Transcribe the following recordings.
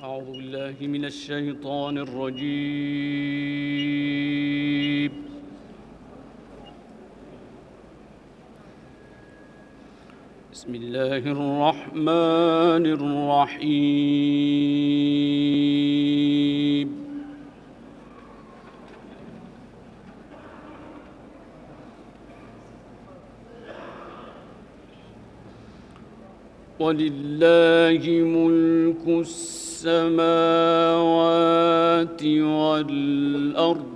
أعوذ بالله من الشيطان الرجيم. بسم الله الرحمن الرحيم. ولله ملك السماوات والأرض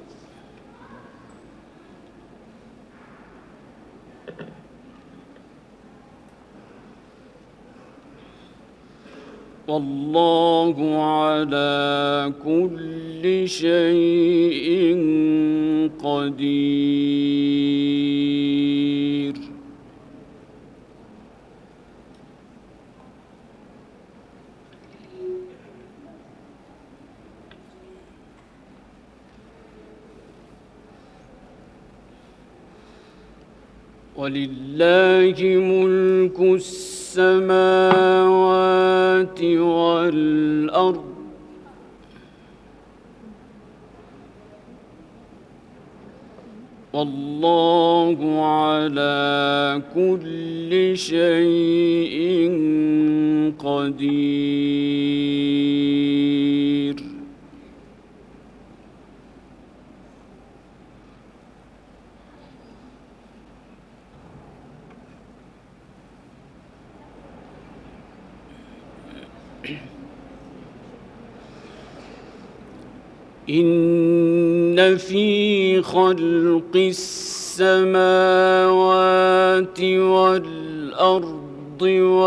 والله على كل شيء قدير. ولله ملك السماوات والأرض والله على كل شيء قدير. إن في خلق السماوات والأرض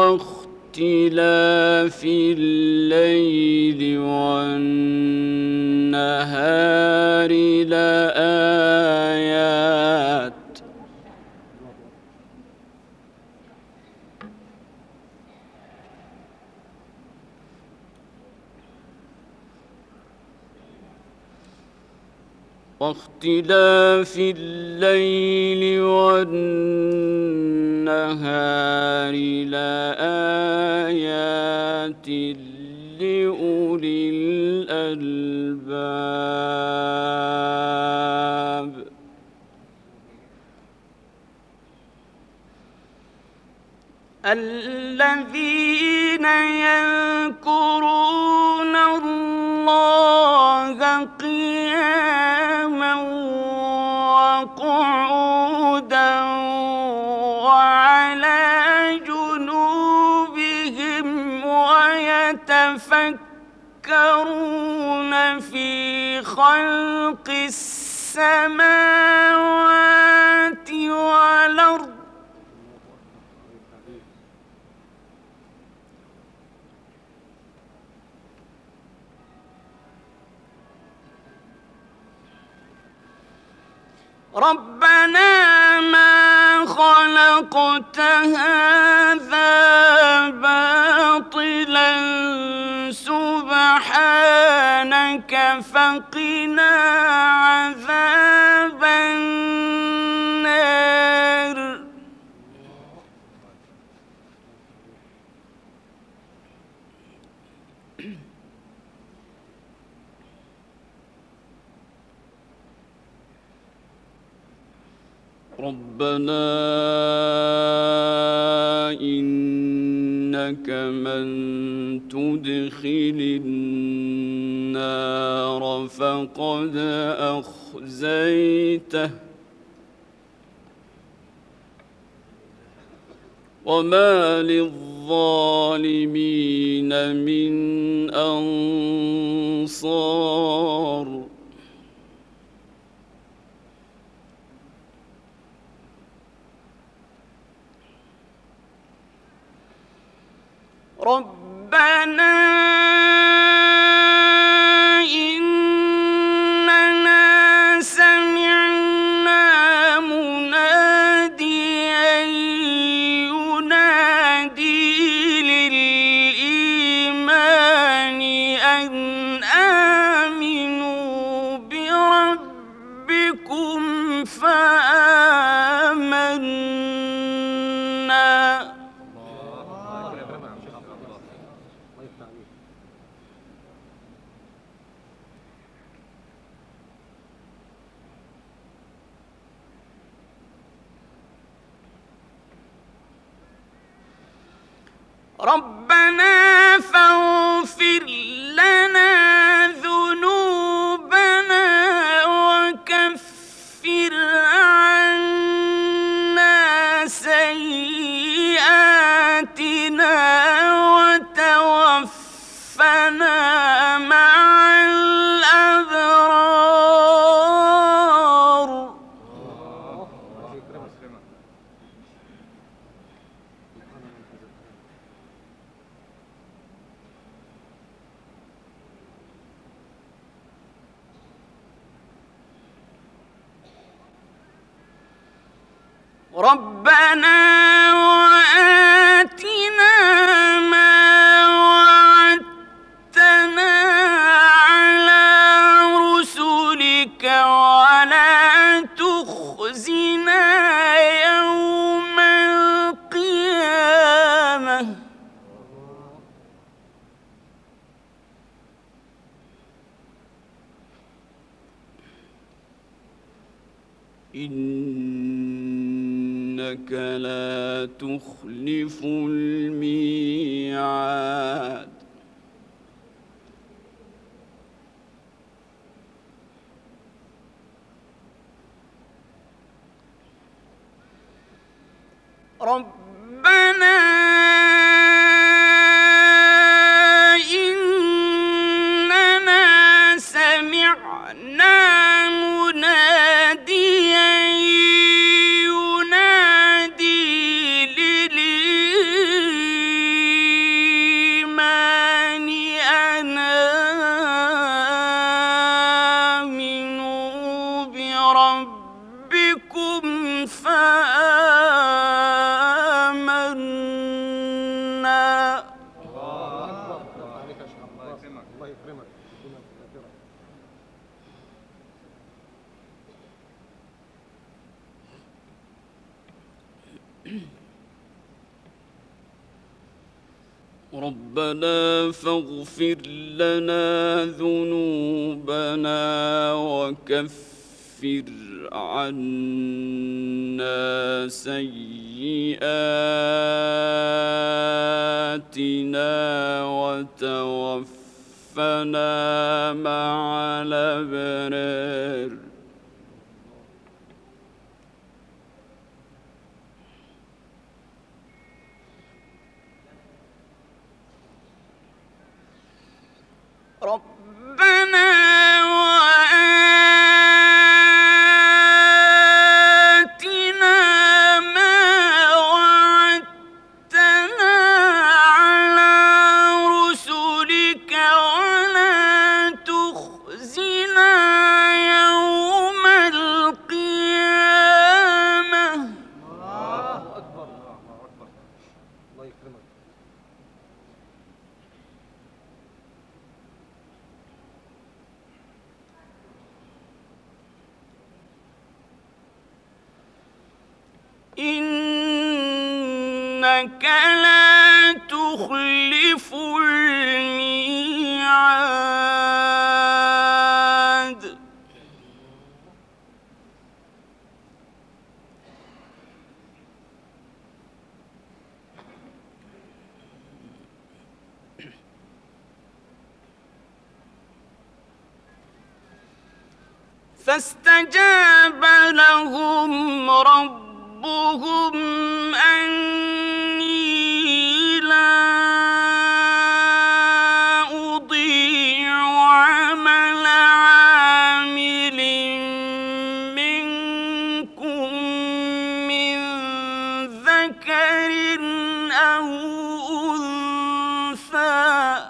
واختلاف الليل والنهار لآيات واختلاف الليل والنهار لآيات لأولي الألباب. الذين يذكرون الله قياما وقعودا وعلى جنوبهم ويتفكرون في خلق السماوات والأرض ربنا ما خلقت هذا باطلا سبحانك فقنا عذاب النار. ربنا إنك من تدخل النار فقد أخزيته وما للظالمين من أنصار. ربنا إننا سمعنا مناديا ينادي للإيمان أن آمنوا بربكم فآمنا ربنا فاغفر لنا ذنوبنا وكفر عنا سيئاتنا وتوفنا مع الأبرار. ربنا وآتنا ما وعدتنا على رسلك ولا تخزنا يوم القيامة إنك لا تخلف الميعاد. ربنا إننا سمعنا مناديا ينادي للإيمان أن آمنوا بربكم فآمنا. ربنا فاغفر لنا ذنوبنا وكفر عنا سيئاتنا وتوفنا مع الأبرار. ربنا وآتنا ما وعدتنا على رسلك ولا تخزنا يوم القيامة. الله أكبر الله أكبر. الله يكرمك. إنك لا تخلف الميعاد. فاستجاب لهم ربهم أني لا أضيع عمل عامل منكم من ذكر أو أنثى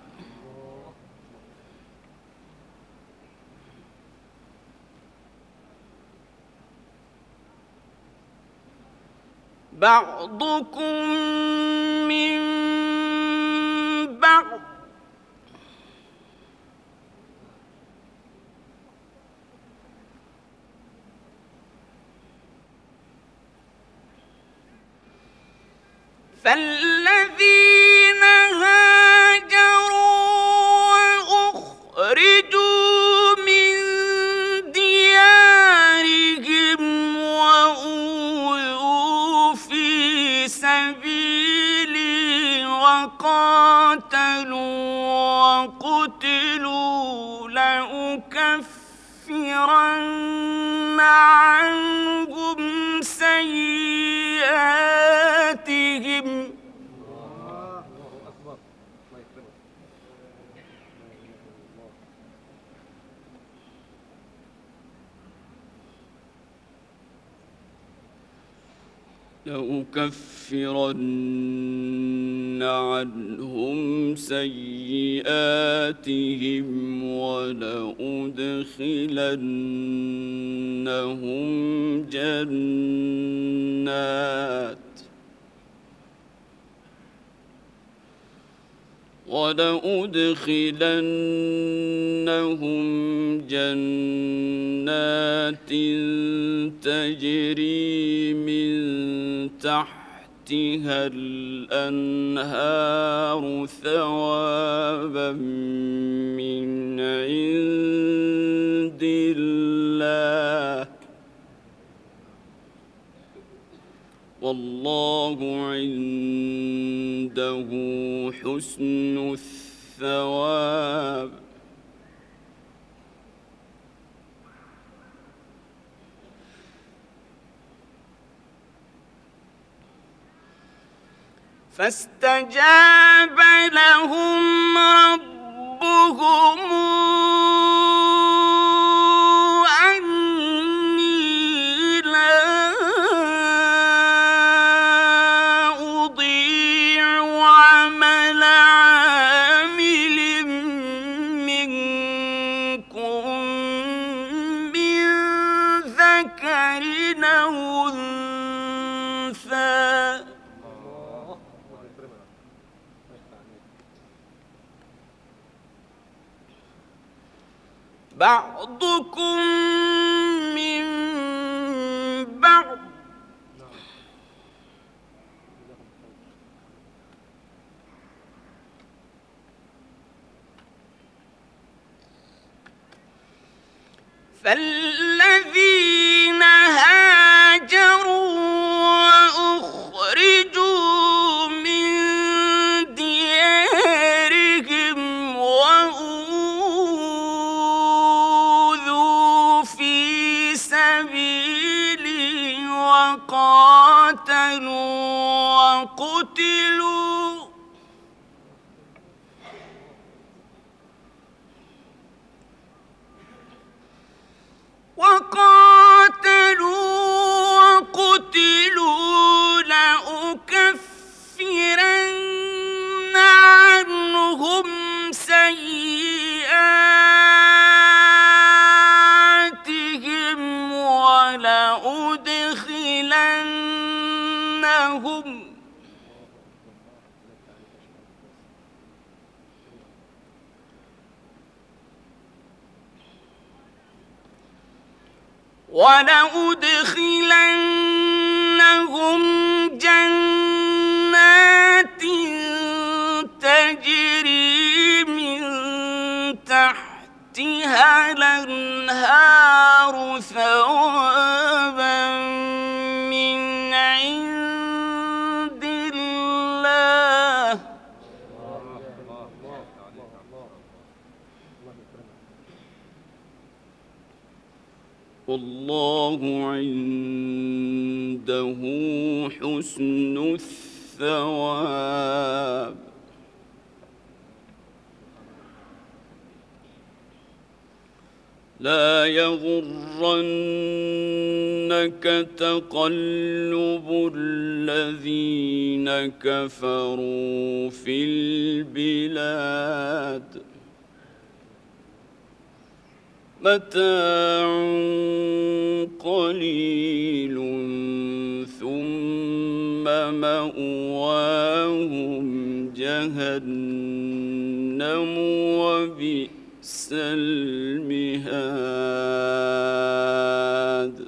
بعضكم من بعض فالذين هاجروا وأخرجوا من ديارهم وأوذوا في سبيلي وقتلوا لأكفرن عنهم سيئاتهم ولأدخلنهم جنات تجري من تحتها الأنهار ثوابا من عند الله والله عنده حسن الثواب فاستجاب لهم ربهم أني لا أضيع عمل عامل منكم من ذكر أو أنثى بعضكم من بعض فالذين هاجروا وأخرجوا من ديارهم وأوذوا في سبيلي وقاتلوا وقتلوا لأكفرن عنهم سيئاتهم ولأدخلنهم جنات تجري من تحتها الأنهار ثوابا من عند الله والله عنده حسن الثواب لا يغرنك تقلب الذين كفروا في البلاد متاع قليل ثم مأواهم جهنم وبئس المهاد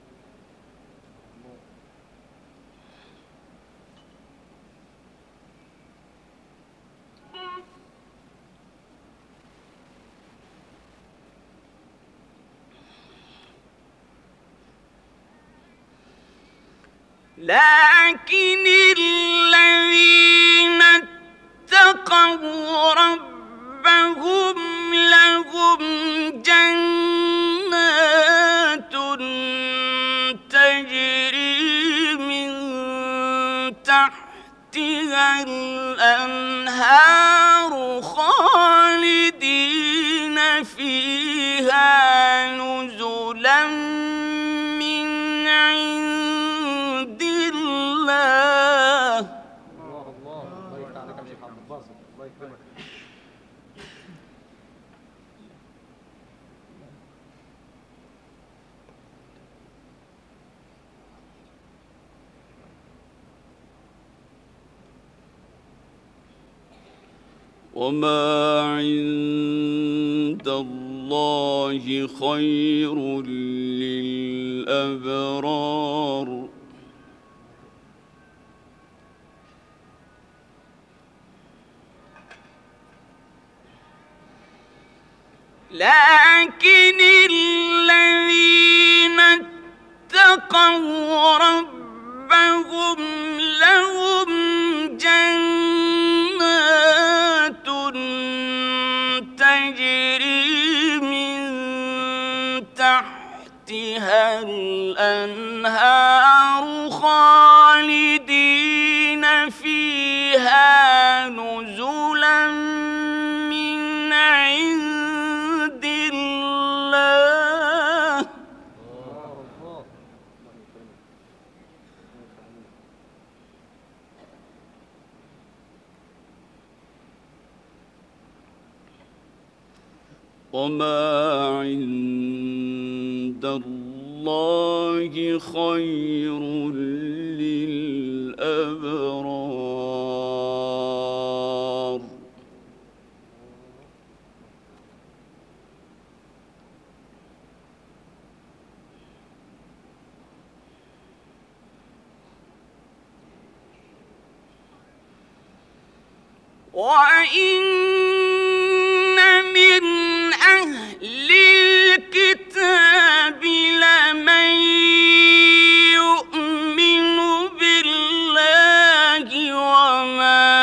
لكن الذين اتقوا ربهم لهم جنات تجري من تحتها الأنهار خالدين فيها نزلا من عند الله. الله يفتح عليك يا شيخ عبد الباسط، الله يكرمك. وما عند الله خير للأبرار لكن الذين اتقوا ربهم لهم جنات تجري من تحتها الأنهار خالدين فيها نزلا من عند الله. وما عند الله خير للأبرار وإن من أهل الكتاب لمن يؤمن بالله وما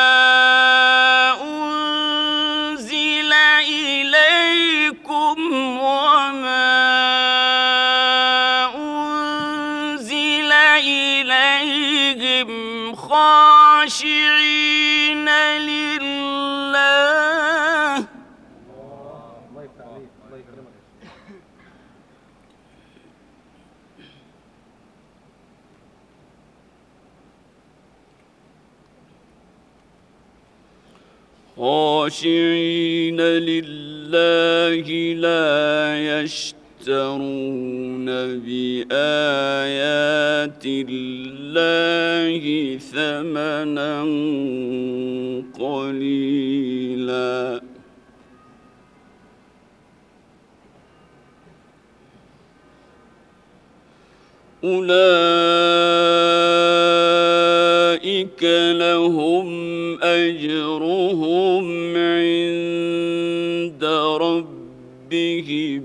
أنزل إليكم وما أنزل إليهم خاشعين لله. الله يفتح عليك، الله يكرمك. خاشعين لله لا يشترون بآيات الله ثمنا قليلا أولئك لهم أجرهم عند ربهم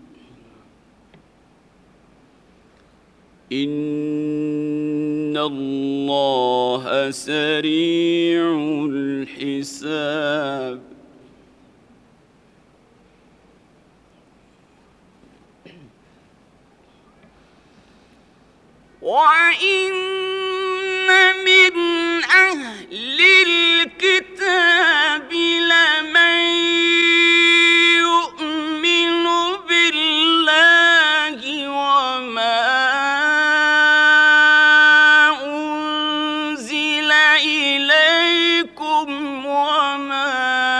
إن الله سريع الحساب. وإن من أهل الكتاب لمن يؤمن بالله وما أنزل إليكم وما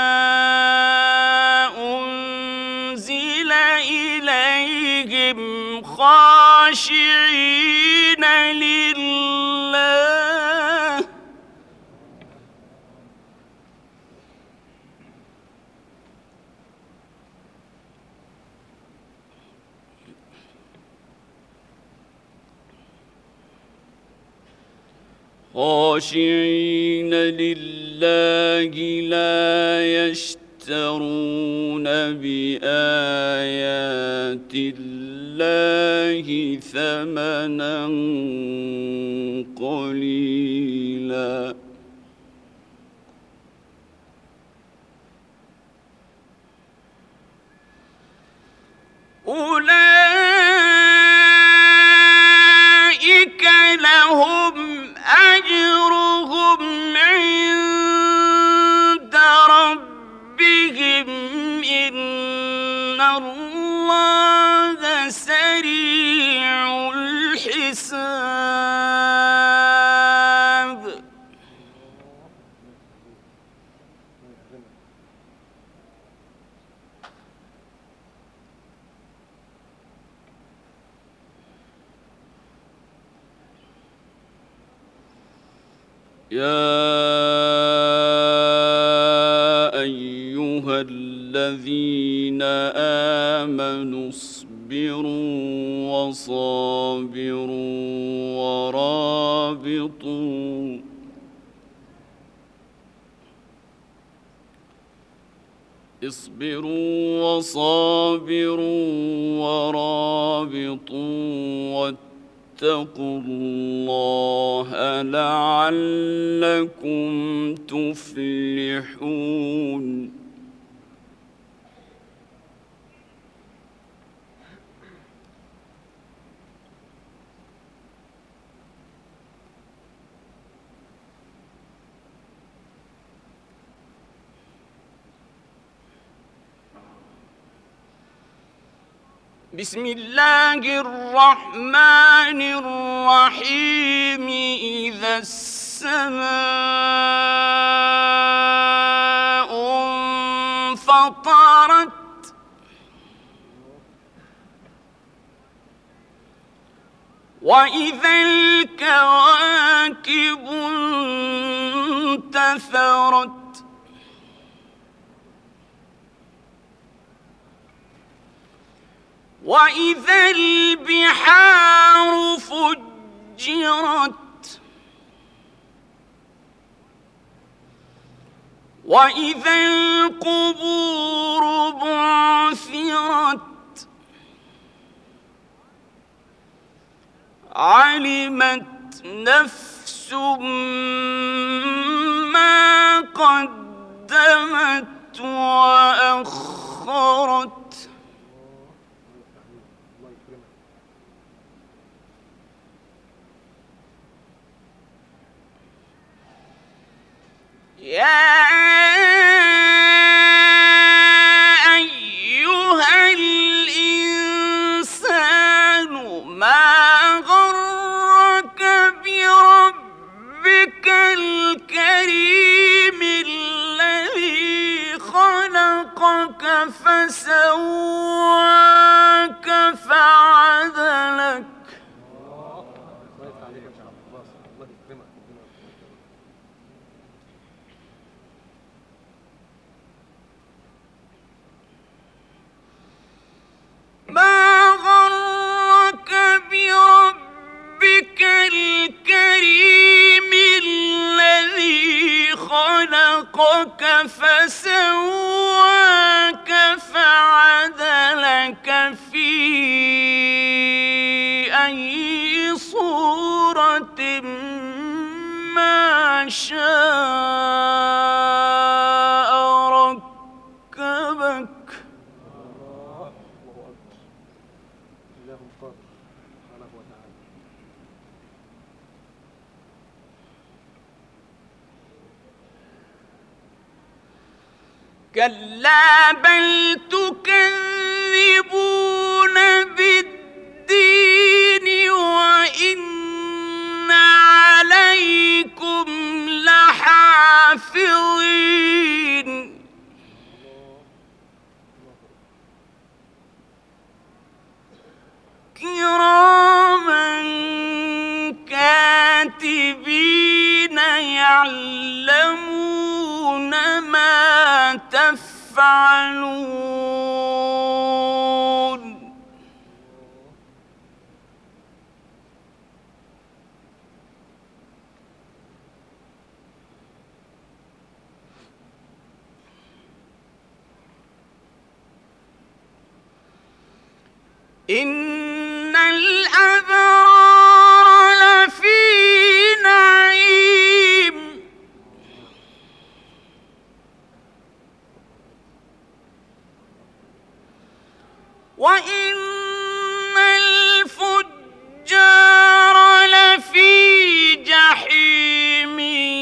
أنزل إليهم خاشعين لله خاشعين لله لا يشترون بآيات الله ثمنا قليلا أولئك لهم أجرهم عند ربهم إن الله سريع الحساب. يا أيها الذين آمنوا اصبروا وصابروا ورابطوا اصبروا وصابروا ورابطوا واتقوا الله لعلكم تفلحون. بسم الله الرحمن الرحيم. إذا السماء انفطرت وإذا الكواكب انتثرت وإذا البحار فجرت وإذا القبور بعثرت علمت نفس ما قدمت وأخرت. يا أيها الإنسان ما غرك بربك الكريم الذي خلقك فسواك فعدلك ما غرك بربك الكريم الذي خلقك فسواك فعدلك في أي صورة ما شاء ركبك. كلا بل تكذبون بالدين وإن عليكم لحافظين كراما كاتبين يعلمون ما تفعلون. إن الأبرار لفي نعيم وإن الفجار لفي جحيم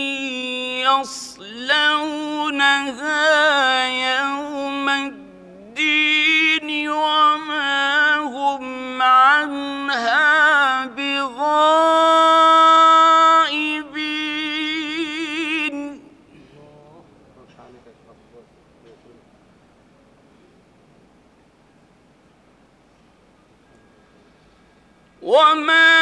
يصلونها يوم الدين وما هم عنها بغائبين وما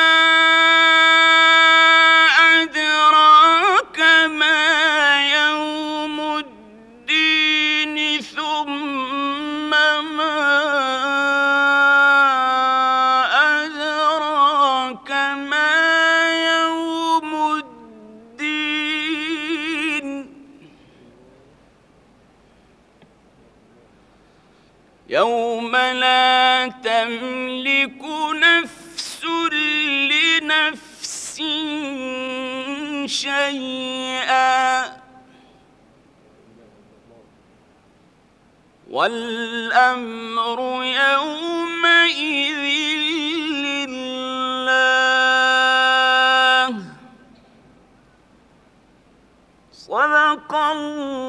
أدراك ما يوم الدين ثم ما أدراك ما يوم الدين يوم لا تملك نفس لنفس شيئا والأمر يومئذ لله صدق الله